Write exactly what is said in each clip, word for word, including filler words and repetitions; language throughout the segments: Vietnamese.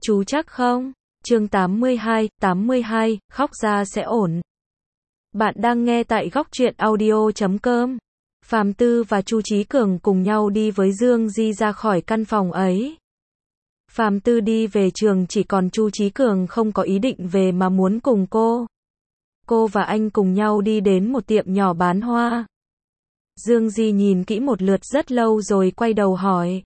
Chú chắc không? Chương tám mươi hai, tám mươi hai, khóc ra sẽ ổn. Bạn đang nghe tại góc truyện audio chấm com. Phàm Tư và Chu Chí Cường cùng nhau đi với Dương Di ra khỏi căn phòng ấy. Phàm Tư đi về trường, chỉ còn Chu Chí Cường không có ý định về mà muốn cùng cô. Cô và anh cùng nhau đi đến một tiệm nhỏ bán hoa. Dương Di nhìn kỹ một lượt rất lâu rồi quay đầu hỏi.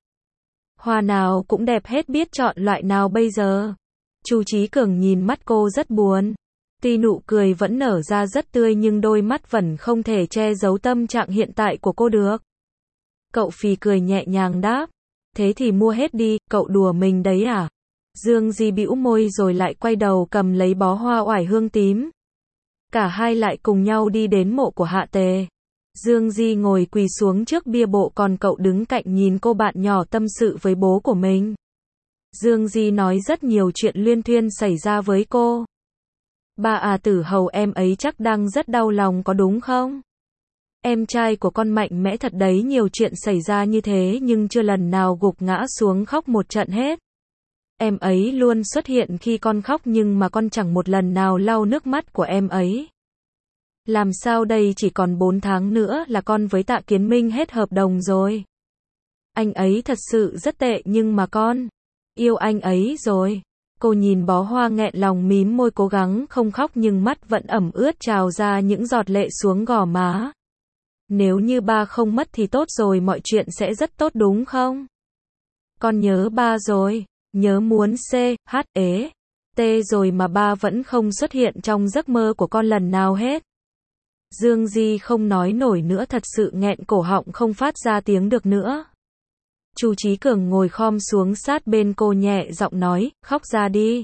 Hoa nào cũng đẹp hết, biết chọn loại nào bây giờ? Chu Chí Cường nhìn mắt cô rất buồn. Tuy nụ cười vẫn nở ra rất tươi nhưng đôi mắt vẫn không thể che giấu tâm trạng hiện tại của cô được. Cậu phì cười nhẹ nhàng đáp. Thế thì mua hết đi, cậu đùa mình đấy à? Dương Di bĩu môi rồi lại quay đầu cầm lấy bó hoa oải hương tím. Cả hai lại cùng nhau đi đến mộ của Hạ Tề. Dương Di ngồi quỳ xuống trước bia mộ, còn cậu đứng cạnh nhìn cô bạn nhỏ tâm sự với bố của mình. Dương Di nói rất nhiều chuyện luyên thuyên xảy ra với cô. Ba à, Tử Hầu em ấy chắc đang rất đau lòng có đúng không? Em trai của con mạnh mẽ thật đấy, nhiều chuyện xảy ra như thế nhưng chưa lần nào gục ngã xuống khóc một trận hết. Em ấy luôn xuất hiện khi con khóc nhưng mà con chẳng một lần nào lau nước mắt của em ấy. Làm sao đây, chỉ còn bốn tháng nữa là con với Tạ Kiến Minh hết hợp đồng rồi. Anh ấy thật sự rất tệ nhưng mà con yêu anh ấy rồi. Cô nhìn bó hoa nghẹn lòng mím môi cố gắng không khóc nhưng mắt vẫn ẩm ướt trào ra những giọt lệ xuống gò má. Nếu như ba không mất thì tốt rồi, mọi chuyện sẽ rất tốt đúng không? Con nhớ ba rồi, nhớ muốn C, H, ế, T rồi mà ba vẫn không xuất hiện trong giấc mơ của con lần nào hết. Dương Di không nói nổi nữa, thật sự nghẹn cổ họng không phát ra tiếng được nữa. Chu Chí Cường ngồi khom xuống sát bên cô nhẹ giọng nói, khóc ra đi.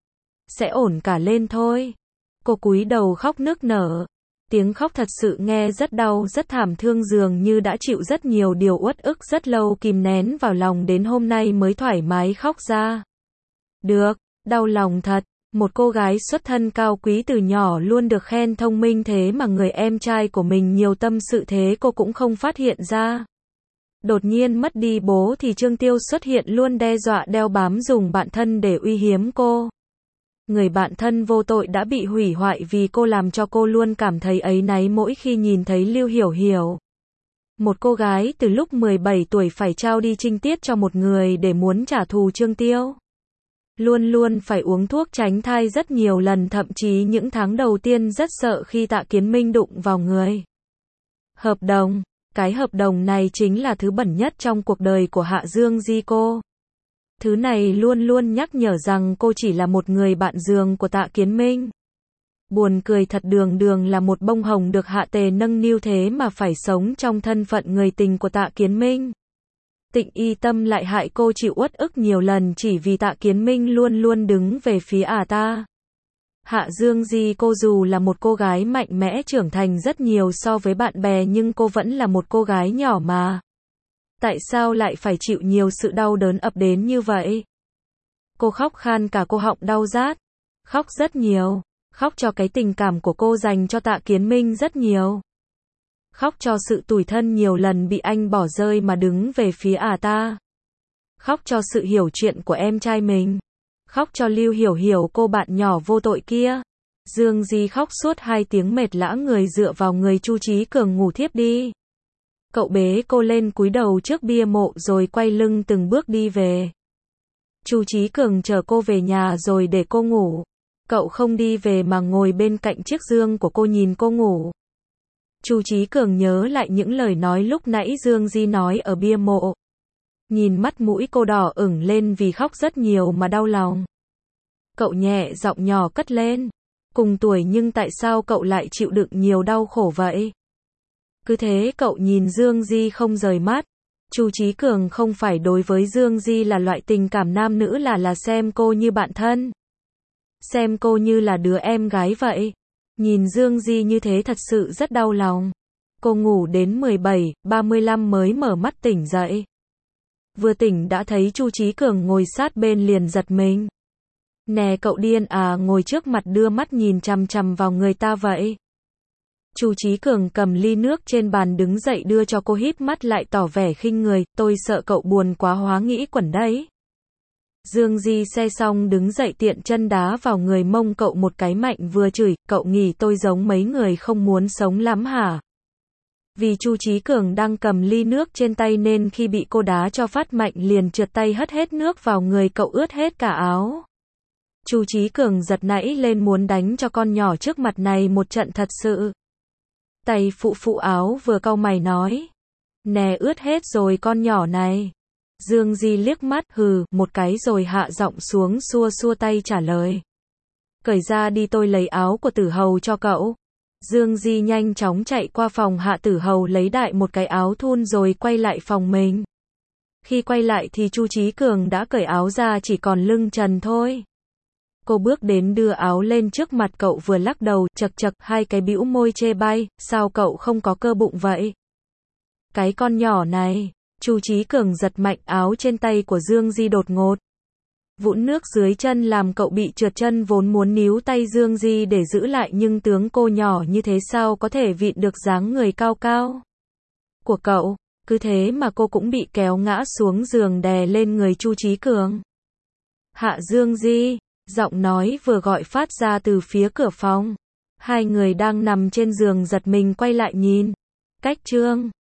Sẽ ổn cả lên thôi. Cô cúi đầu khóc nức nở. Tiếng khóc thật sự nghe rất đau, rất thảm thương, dường như đã chịu rất nhiều điều uất ức rất lâu kìm nén vào lòng đến hôm nay mới thoải mái khóc ra. Được, đau lòng thật. Một cô gái xuất thân cao quý từ nhỏ luôn được khen thông minh, thế mà người em trai của mình nhiều tâm sự thế cô cũng không phát hiện ra. Đột nhiên mất đi bố thì Trương Tiêu xuất hiện luôn đe dọa đeo bám dùng bạn thân để uy hiếp cô. Người bạn thân vô tội đã bị hủy hoại vì cô, làm cho cô luôn cảm thấy áy náy mỗi khi nhìn thấy Lưu Hiểu Hiểu. Một cô gái từ lúc mười bảy tuổi phải trao đi trinh tiết cho một người để muốn trả thù Trương Tiêu. Luôn luôn phải uống thuốc tránh thai rất nhiều lần, thậm chí những tháng đầu tiên rất sợ khi Tạ Kiến Minh đụng vào người. Hợp đồng. Cái hợp đồng này chính là thứ bẩn nhất trong cuộc đời của Hạ Dương Di cô. Thứ này luôn luôn nhắc nhở rằng cô chỉ là một người bạn giường của Tạ Kiến Minh. Buồn cười thật, đường đường là một bông hồng được Hạ Tề nâng niu thế mà phải sống trong thân phận người tình của Tạ Kiến Minh. Tịnh Y Tâm lại hại cô chịu uất ức nhiều lần chỉ vì Tạ Kiến Minh luôn luôn đứng về phía ả ta. Hạ Dương Di cô dù là một cô gái mạnh mẽ trưởng thành rất nhiều so với bạn bè nhưng cô vẫn là một cô gái nhỏ mà. Tại sao lại phải chịu nhiều sự đau đớn ập đến như vậy? Cô khóc khan cả cô họng đau rát. Khóc rất nhiều. Khóc cho cái tình cảm của cô dành cho Tạ Kiến Minh rất nhiều. Khóc cho sự tủi thân nhiều lần bị anh bỏ rơi mà đứng về phía ả ta. Khóc cho sự hiểu chuyện của em trai mình. Khóc cho Lưu Hiểu Hiểu, cô bạn nhỏ vô tội kia. Dương Di khóc suốt hai tiếng mệt lã người dựa vào người Chu Chí Cường ngủ thiếp đi. Cậu bế cô lên cúi đầu trước bia mộ rồi quay lưng từng bước đi về. Chu Chí Cường chờ cô về nhà rồi để cô ngủ. Cậu không đi về mà ngồi bên cạnh chiếc giường của cô nhìn cô ngủ. Chu Chí Cường nhớ lại những lời nói lúc nãy Dương Di nói ở bia mộ. Nhìn mắt mũi cô đỏ ửng lên vì khóc rất nhiều mà đau lòng. Cậu nhẹ giọng nhỏ cất lên. Cùng tuổi nhưng tại sao cậu lại chịu đựng nhiều đau khổ vậy? Cứ thế cậu nhìn Dương Di không rời mắt. Chu Chí Cường không phải đối với Dương Di là loại tình cảm nam nữ, là là xem cô như bạn thân. Xem cô như là đứa em gái vậy. Nhìn Dương Di như thế thật sự rất đau lòng. Cô ngủ đến mười bảy, ba mươi lăm mới mở mắt tỉnh dậy. Vừa tỉnh đã thấy Chu Chí Cường ngồi sát bên liền giật mình. Nè cậu điên à, ngồi trước mặt đưa mắt nhìn chằm chằm vào người ta vậy. Chu Chí Cường cầm ly nước trên bàn đứng dậy đưa cho cô, híp mắt lại tỏ vẻ khinh người, tôi sợ cậu buồn quá hóa nghĩ quẩn đấy. Dương Di xe xong đứng dậy tiện chân đá vào người mông cậu một cái mạnh vừa chửi, cậu nghĩ tôi giống mấy người không muốn sống lắm hả? Vì Chu Chí Cường đang cầm ly nước trên tay nên khi bị cô đá cho phát mạnh liền trượt tay hất hết nước vào người cậu ướt hết cả áo. Chu Chí Cường giật nảy lên muốn đánh cho con nhỏ trước mặt này một trận thật sự. Tay phụ phụ áo vừa cau mày nói. Nè ướt hết rồi con nhỏ này. Dương Di liếc mắt hừ một cái rồi hạ giọng xuống xua xua tay trả lời. Cởi ra đi tôi lấy áo của Tử Hầu cho cậu. Dương Di nhanh chóng chạy qua phòng Hạ Tử Hầu lấy đại một cái áo thun rồi quay lại phòng mình. Khi quay lại thì Chu Chí Cường đã cởi áo ra chỉ còn lưng trần thôi. Cô bước đến đưa áo lên trước mặt cậu vừa lắc đầu chật chật hai cái bĩu môi chê bai, sao cậu không có cơ bụng vậy? Cái con nhỏ này, Chu Chí Cường giật mạnh áo trên tay của Dương Di đột ngột. Vũng nước dưới chân làm cậu bị trượt chân vốn muốn níu tay Dương Di để giữ lại nhưng tướng cô nhỏ như thế sao có thể vịn được dáng người cao cao của cậu, cứ thế mà cô cũng bị kéo ngã xuống giường đè lên người Chu Chí Cường. Hạ Dương Di, giọng nói vừa gọi phát ra từ phía cửa phòng. Hai người đang nằm trên giường giật mình quay lại nhìn. Cách Trương